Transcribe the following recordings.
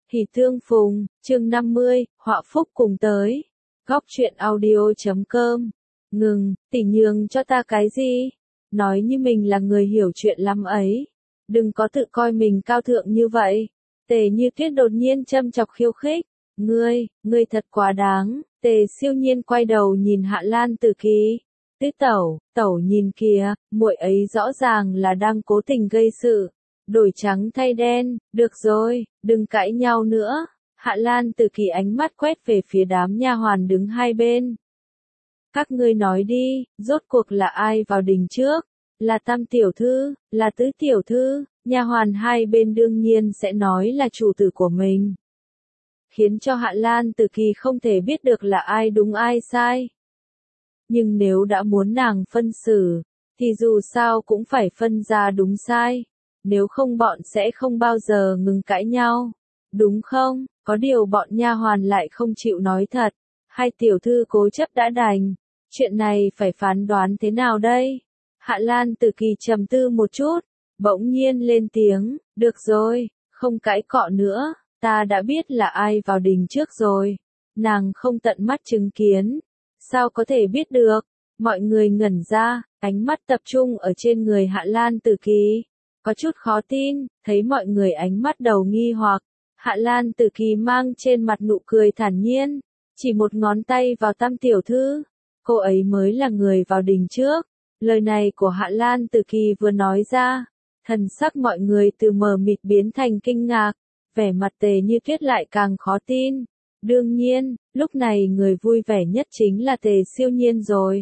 Hỉ tương phùng, chương 50, họa phúc cùng tới. Góc truyện audio.com. Ngừng, tỷ nhường cho ta cái gì? Nói như mình là người hiểu chuyện lắm ấy. Đừng có tự coi mình cao thượng như vậy. Tề Như Tuyết đột nhiên châm chọc khiêu khích. Ngươi thật quá đáng. Tề Siêu Nhiên quay đầu nhìn Hạ Lan Tử Kỳ. Tứ tẩu nhìn kìa, muội ấy rõ ràng là đang cố tình gây sự. Đổi trắng thay đen, được rồi, đừng cãi nhau nữa. Hạ Lan Tử Kỳ ánh mắt quét về phía đám nha hoàn đứng hai bên. Các ngươi nói đi, rốt cuộc là ai vào đình trước? Là Tam tiểu thư, là Tứ tiểu thư, nha hoàn hai bên đương nhiên sẽ nói là chủ tử của mình. Khiến cho Hạ Lan Tử Kỳ không thể biết được là ai đúng ai sai. Nhưng nếu đã muốn nàng phân xử, thì dù sao cũng phải phân ra đúng sai. Nếu không bọn sẽ không bao giờ ngừng cãi nhau. Đúng không? Có điều bọn nha hoàn lại không chịu nói thật. Hai tiểu thư cố chấp đã đành. Chuyện này phải phán đoán thế nào đây? Hạ Lan Tử Kỳ trầm tư một chút. Bỗng nhiên lên tiếng. Được rồi, không cãi cọ nữa. Ta đã biết là ai vào đình trước rồi. Nàng không tận mắt chứng kiến. Sao có thể biết được? Mọi người ngẩn ra, ánh mắt tập trung ở trên người Hạ Lan Tử Kỳ. Có chút khó tin, thấy mọi người ánh mắt đầu nghi hoặc. Hạ Lan Tử Kỳ mang trên mặt nụ cười thản nhiên. Chỉ một ngón tay vào Tam tiểu thư. Cô ấy mới là người vào đình trước. Lời này của Hạ Lan Tử Kỳ vừa nói ra. Thần sắc mọi người từ mờ mịt biến thành kinh ngạc. Vẻ mặt Tề Như Tuyết lại càng khó tin. Đương nhiên, lúc này người vui vẻ nhất chính là Tề Siêu Nhiên rồi.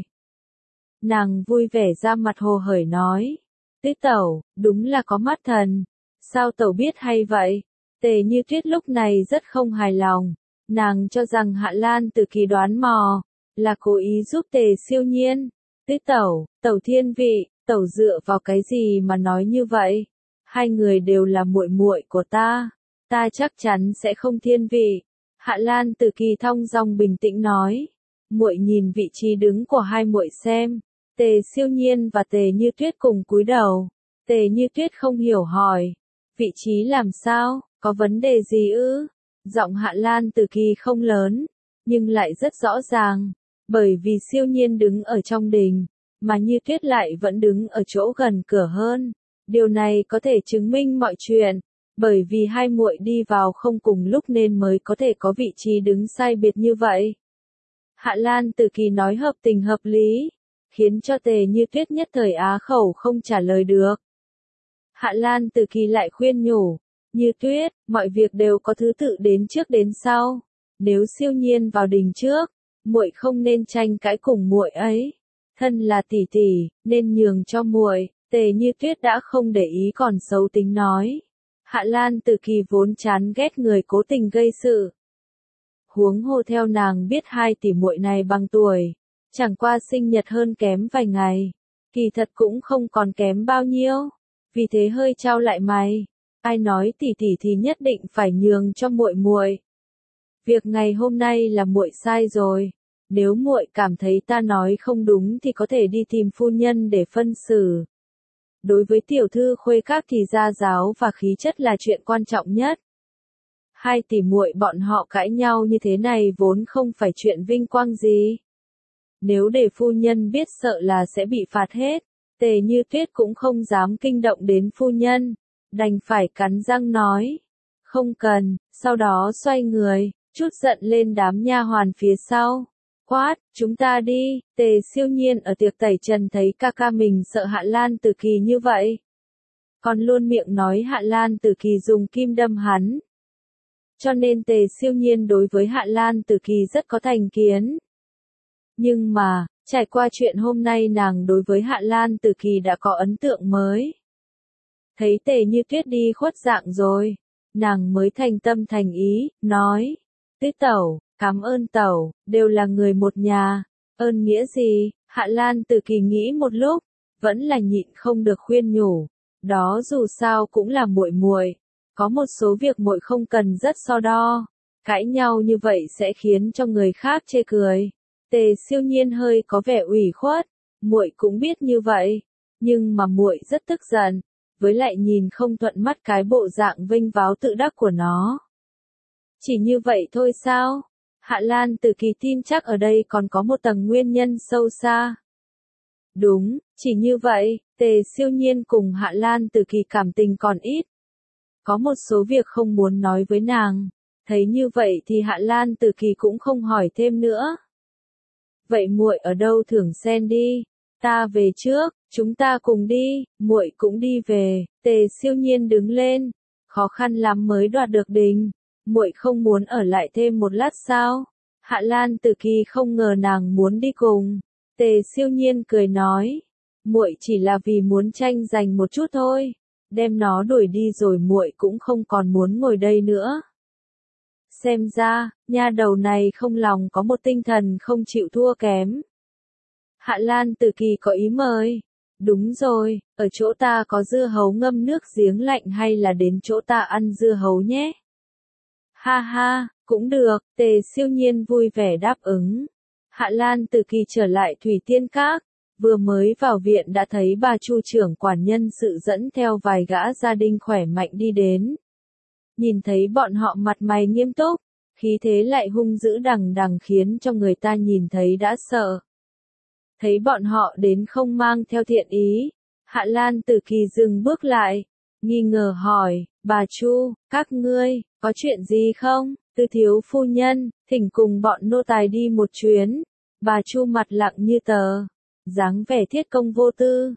Nàng vui vẻ ra mặt hồ hởi nói. Tứ tẩu, đúng là có mắt thần. Sao tẩu biết hay vậy? Tề Như Tuyết lúc này rất không hài lòng. Nàng cho rằng Hạ Lan Tử Kỳ đoán mò, là cố ý giúp Tề Siêu Nhiên. Tứ tẩu thiên vị, tẩu dựa vào cái gì mà nói như vậy? Hai người đều là muội muội của ta. Ta chắc chắn sẽ không thiên vị. Hạ Lan Tử Kỳ thong dong bình tĩnh nói. Muội nhìn vị trí đứng của hai muội xem. Tề Siêu Nhiên và Tề Như Tuyết cùng cúi đầu. Tề Như Tuyết không hiểu hỏi. Vị trí làm sao, có vấn đề gì ư? Giọng Hạ Lan Tử Kỳ không lớn, nhưng lại rất rõ ràng. Bởi vì Siêu Nhiên đứng ở trong đình, mà Như Tuyết lại vẫn đứng ở chỗ gần cửa hơn. Điều này có thể chứng minh mọi chuyện. Bởi vì hai muội đi vào không cùng lúc nên mới có thể có vị trí đứng sai biệt như vậy. Hạ Lan Tử Kỳ nói hợp tình hợp lý, khiến cho Tề Như Tuyết nhất thời á khẩu không trả lời được. Hạ Lan Tử Kỳ lại khuyên nhủ, Như Tuyết, mọi việc đều có thứ tự đến trước đến sau. Nếu Siêu Nhiên vào đình trước, muội không nên tranh cãi cùng muội ấy. Thân là tỷ tỷ, nên nhường cho muội. Tề Như Tuyết đã không để ý còn xấu tính nói. Hạ Lan Tử Kỳ vốn chán ghét người cố tình gây sự. Huống hồ theo nàng biết hai tỷ muội này bằng tuổi, chẳng qua sinh nhật hơn kém vài ngày, kỳ thật cũng không còn kém bao nhiêu, vì thế hơi trao lại mày, ai nói tỷ tỷ thì nhất định phải nhường cho muội muội. Việc ngày hôm nay là muội sai rồi, nếu muội cảm thấy ta nói không đúng thì có thể đi tìm phu nhân để phân xử. Đối với tiểu thư Khuê Các thì gia giáo và khí chất là chuyện quan trọng nhất. Hai tỷ muội bọn họ cãi nhau như thế này vốn không phải chuyện vinh quang gì. Nếu để phu nhân biết sợ là sẽ bị phạt hết. Tề Như Tuyết cũng không dám kinh động đến phu nhân, đành phải cắn răng nói. Không cần, sau đó xoay người, chút giận lên đám nha hoàn phía sau. Quát, chúng ta đi. Tề Siêu Nhiên ở tiệc tẩy trần thấy ca ca mình sợ Hạ Lan Tử Kỳ như vậy. Còn luôn miệng nói Hạ Lan Tử Kỳ dùng kim đâm hắn. Cho nên Tề Siêu Nhiên đối với Hạ Lan Tử Kỳ rất có thành kiến. Nhưng mà, trải qua chuyện hôm nay nàng đối với Hạ Lan Tử Kỳ đã có ấn tượng mới. Thấy Tề Như Tuyết đi khuất dạng rồi, nàng mới thành tâm thành ý, nói. Tứ tẩu, cảm ơn tẩu, đều là người một nhà. Ơn nghĩa gì? Hạ Lan Tử Kỳ nghĩ một lúc, vẫn là nhịn không được khuyên nhủ. Đó dù sao cũng là muội muội, có một số việc muội không cần rất so đo. Cãi nhau như vậy sẽ khiến cho người khác chê cười. Tề Siêu Nhiên hơi có vẻ ủy khuất, muội cũng biết như vậy, nhưng mà muội rất tức giận, với lại nhìn không thuận mắt cái bộ dạng vênh váo tự đắc của nó. Chỉ như vậy thôi sao? Hạ Lan Tử Kỳ tin chắc ở đây còn có một tầng nguyên nhân sâu xa. Đúng, chỉ như vậy, Tề Siêu Nhiên cùng Hạ Lan Tử Kỳ cảm tình còn ít. Có một số việc không muốn nói với nàng. Thấy như vậy thì Hạ Lan Tử Kỳ cũng không hỏi thêm nữa. Vậy muội ở đâu thưởng sen đi, ta về trước, chúng ta cùng đi, muội cũng đi về. Tề Siêu Nhiên đứng lên, khó khăn lắm mới đoạt được đình, muội không muốn ở lại thêm một lát sao? Hạ Lan Tử Kỳ không ngờ nàng muốn đi cùng. Tề Siêu Nhiên cười nói, muội chỉ là vì muốn tranh giành một chút thôi, đem nó đuổi đi rồi muội cũng không còn muốn ngồi đây nữa. Xem ra, nha đầu này không lòng có một tinh thần không chịu thua kém. Hạ Lan Tử Kỳ có ý mời. Đúng rồi, ở chỗ ta có dưa hấu ngâm nước giếng lạnh hay là đến chỗ ta ăn dưa hấu nhé? Ha ha, cũng được, Tề Siêu Nhiên vui vẻ đáp ứng. Hạ Lan Tử Kỳ trở lại Thủy Tiên Các, vừa mới vào viện đã thấy bà Chu trưởng quản nhân sự dẫn theo vài gã gia đình khỏe mạnh đi đến. Nhìn thấy bọn họ mặt mày nghiêm túc, khí thế lại hung dữ đằng đằng khiến cho người ta nhìn thấy đã sợ. Thấy bọn họ đến không mang theo thiện ý, Hạ Lan Tử Kỳ dừng bước lại, nghi ngờ hỏi, bà Chu, các ngươi, có chuyện gì không? Tư thiếu phu nhân, thỉnh cùng bọn nô tài đi một chuyến. Bà Chu mặt lặng như tờ, dáng vẻ thiết công vô tư.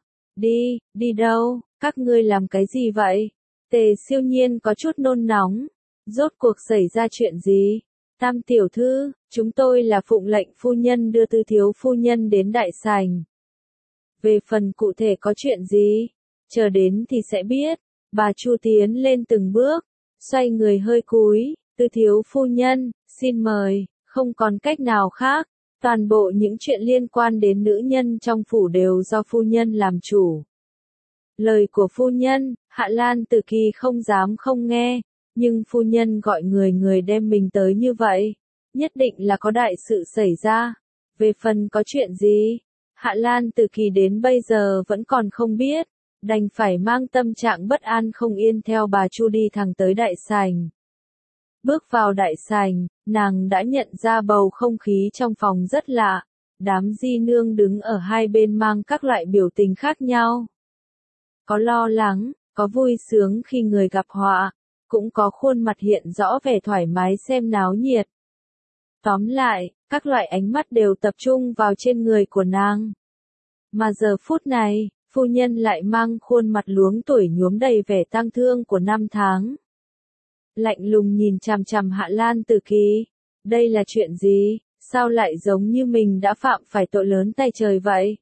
Đi đâu, các ngươi làm cái gì vậy? Tề Siêu Nhiên có chút nôn nóng. Rốt cuộc xảy ra chuyện gì? Tam tiểu thư, chúng tôi là phụng lệnh phu nhân đưa Tư thiếu phu nhân đến đại sảnh. Về phần cụ thể có chuyện gì? Chờ đến thì sẽ biết. Bà Chu tiến lên từng bước, xoay người hơi cúi, Tư thiếu phu nhân, xin mời, không còn cách nào khác. Toàn bộ những chuyện liên quan đến nữ nhân trong phủ đều do phu nhân làm chủ. Lời của phu nhân, Hạ Lan Tử Kỳ không dám không nghe, nhưng phu nhân gọi người đem mình tới như vậy, nhất định là có đại sự xảy ra. Về phần có chuyện gì, Hạ Lan Tử Kỳ đến bây giờ vẫn còn không biết, đành phải mang tâm trạng bất an không yên theo bà Chu đi thẳng tới đại sảnh. Bước vào đại sảnh, nàng đã nhận ra bầu không khí trong phòng rất lạ, đám di nương đứng ở hai bên mang các loại biểu tình khác nhau. Có lo lắng, có vui sướng khi người gặp họa, cũng có khuôn mặt hiện rõ vẻ thoải mái xem náo nhiệt. Tóm lại, các loại ánh mắt đều tập trung vào trên người của nàng. Mà giờ phút này, phu nhân lại mang khuôn mặt luống tuổi nhuốm đầy vẻ tang thương của năm tháng. Lạnh lùng nhìn chằm chằm Hạ Lan Tử Kỳ. Đây là chuyện gì? Sao lại giống như mình đã phạm phải tội lớn tay trời vậy?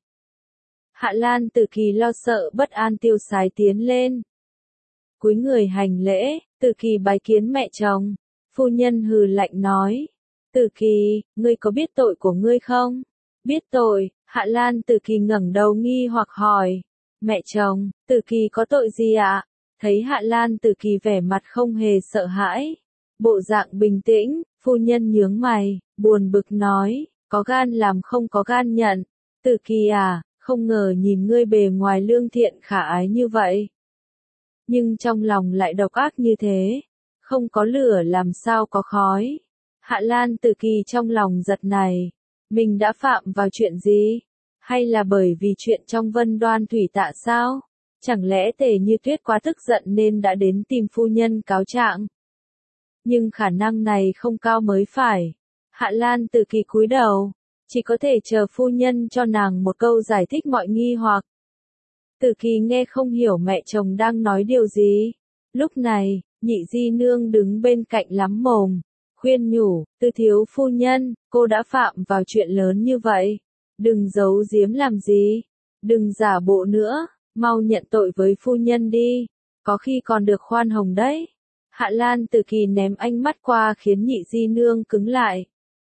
Hạ Lan Tử Kỳ lo sợ bất an tiêu sái tiến lên. Cúi người hành lễ, Tử Kỳ bái kiến mẹ chồng. Phu nhân hừ lạnh nói. Tử Kỳ, ngươi có biết tội của ngươi không? Biết tội, Hạ Lan Tử Kỳ ngẩng đầu nghi hoặc hỏi. Mẹ chồng, Tử Kỳ có tội gì ạ? Thấy Hạ Lan Tử Kỳ vẻ mặt không hề sợ hãi. Bộ dạng bình tĩnh, phu nhân nhướng mày, buồn bực nói, có gan làm không có gan nhận. Tử Kỳ à, không ngờ nhìn ngươi bề ngoài lương thiện khả ái như vậy. Nhưng trong lòng lại độc ác như thế. Không có lửa làm sao có khói. Hạ Lan Tử Kỳ trong lòng giật này. Mình đã phạm vào chuyện gì? Hay là bởi vì chuyện trong Vân Đoan Thủy Tạ sao? Chẳng lẽ Tề Như Tuyết quá tức giận nên đã đến tìm phu nhân cáo trạng? Nhưng khả năng này không cao mới phải. Hạ Lan Tử Kỳ cúi đầu, chỉ có thể chờ phu nhân cho nàng một câu giải thích mọi nghi hoặc. Tử Kỳ nghe không hiểu mẹ chồng đang nói điều gì. Lúc này, nhị di nương đứng bên cạnh lắm mồm, khuyên nhủ, Tư thiếu phu nhân, cô đã phạm vào chuyện lớn như vậy. Đừng giấu giếm làm gì, đừng giả bộ nữa, mau nhận tội với phu nhân đi, có khi còn được khoan hồng đấy. Hạ Lan Tử Kỳ ném ánh mắt qua khiến nhị di nương cứng lại.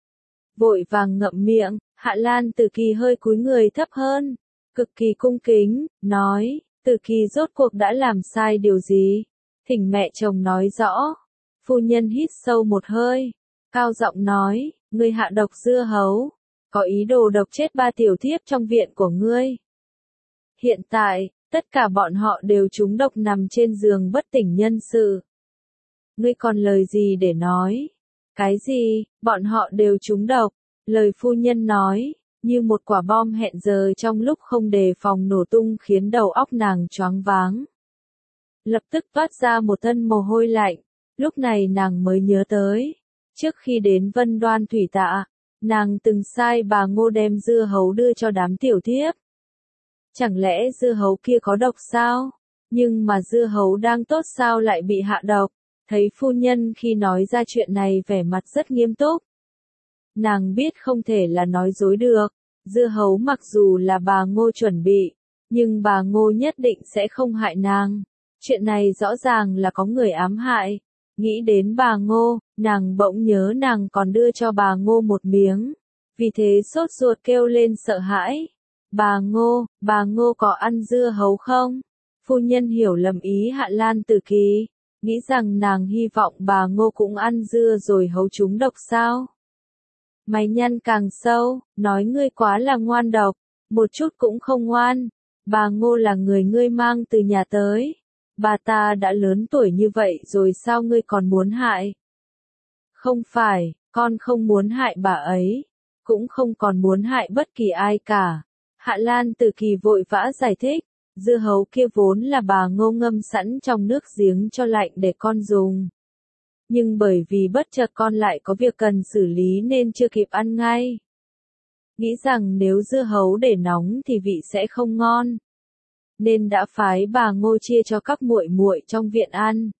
Vội vàng ngậm miệng, Hạ Lan Tử Kỳ hơi cúi người thấp hơn, cực kỳ cung kính, nói, Tử Kỳ rốt cuộc đã làm sai điều gì? Thỉnh mẹ chồng nói rõ. Phu nhân hít sâu một hơi, cao giọng nói, ngươi hạ độc dưa hấu, có ý đồ độc chết 3 tiểu thiếp trong viện của ngươi. Hiện tại, tất cả bọn họ đều trúng độc nằm trên giường bất tỉnh nhân sự. Ngươi còn lời gì để nói? Cái gì, bọn họ đều trúng độc, lời phu nhân nói, như một quả bom hẹn giờ trong lúc không đề phòng nổ tung khiến đầu óc nàng choáng váng. Lập tức toát ra một thân mồ hôi lạnh, lúc này nàng mới nhớ tới. Trước khi đến Vân Đoan Thủy Tạ, nàng từng sai bà Ngô đem dưa hấu đưa cho đám tiểu thiếp. Chẳng lẽ dưa hấu kia có độc sao? Nhưng mà dưa hấu đang tốt sao lại bị hạ độc? Thấy phu nhân khi nói ra chuyện này vẻ mặt rất nghiêm túc. Nàng biết không thể là nói dối được, dưa hấu mặc dù là bà Ngô chuẩn bị, nhưng bà Ngô nhất định sẽ không hại nàng. Chuyện này rõ ràng là có người ám hại. Nghĩ đến bà Ngô, nàng bỗng nhớ nàng còn đưa cho bà Ngô một miếng. Vì thế sốt ruột kêu lên sợ hãi. Bà Ngô có ăn dưa hấu không? Phu nhân hiểu lầm ý Hạ Lan Tử Kỳ, nghĩ rằng nàng hy vọng bà Ngô cũng ăn dưa rồi hấu chúng độc sao? Mày nhăn càng sâu, nói ngươi quá là ngoan độc, một chút cũng không ngoan. Bà Ngô là người ngươi mang từ nhà tới. Bà ta đã lớn tuổi như vậy rồi sao ngươi còn muốn hại? Không phải, con không muốn hại bà ấy, cũng không còn muốn hại bất kỳ ai cả. Hạ Lan Tử Kỳ vội vã giải thích, dưa hấu kia vốn là bà Ngô ngâm sẵn trong nước giếng cho lạnh để con dùng. Nhưng bởi vì bất chợt con lại có việc cần xử lý nên chưa kịp ăn ngay. Nghĩ rằng nếu dưa hấu để nóng thì vị sẽ không ngon, nên đã phái bà Ngô chia cho các muội muội trong viện ăn.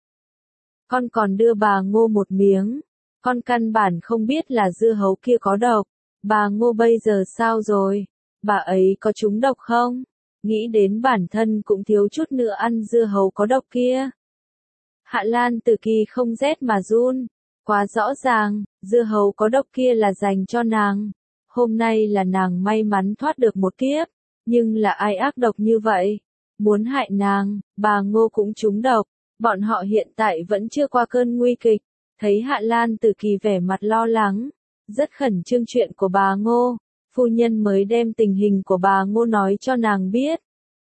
Con còn đưa bà Ngô một miếng, con căn bản không biết là dưa hấu kia có độc. Bà Ngô bây giờ sao rồi? Bà ấy có trúng độc không? Nghĩ đến bản thân cũng thiếu chút nữa ăn dưa hấu có độc kia. Hạ Lan Tử Kỳ không rét mà run, quá rõ ràng, dưa hấu có độc kia là dành cho nàng. Hôm nay là nàng may mắn thoát được một kiếp, nhưng là ai ác độc như vậy? Muốn hại nàng, bà Ngô cũng trúng độc, bọn họ hiện tại vẫn chưa qua cơn nguy kịch. Thấy Hạ Lan Tử Kỳ vẻ mặt lo lắng, rất khẩn trương chuyện của bà Ngô, phu nhân mới đem tình hình của bà Ngô nói cho nàng biết.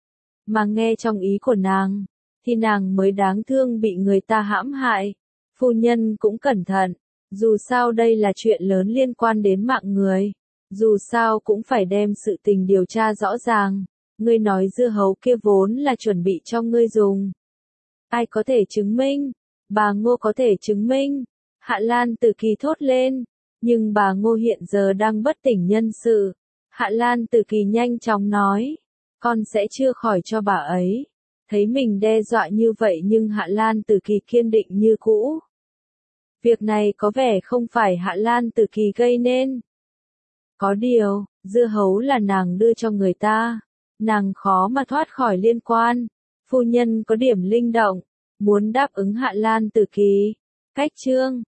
Mà nghe trong ý của nàng, thì nàng mới đáng thương bị người ta hãm hại. Phu nhân cũng cẩn thận, dù sao đây là chuyện lớn liên quan đến mạng người, dù sao cũng phải đem sự tình điều tra rõ ràng. Ngươi nói dưa hấu kia vốn là chuẩn bị cho ngươi dùng. Ai có thể chứng minh? Bà Ngô có thể chứng minh. Hạ Lan Tử Kỳ thốt lên. Nhưng bà Ngô hiện giờ đang bất tỉnh nhân sự. Hạ Lan Tử Kỳ nhanh chóng nói. Con sẽ chưa khỏi cho bà ấy. Thấy mình đe dọa như vậy nhưng Hạ Lan Tử Kỳ kiên định như cũ. Việc này có vẻ không phải Hạ Lan Tử Kỳ gây nên. Có điều, dưa hấu là nàng đưa cho người ta. Nàng khó mà thoát khỏi liên quan. Phu nhân có điểm linh động, muốn đáp ứng Hạ Lan Tử Kỳ. Cách chương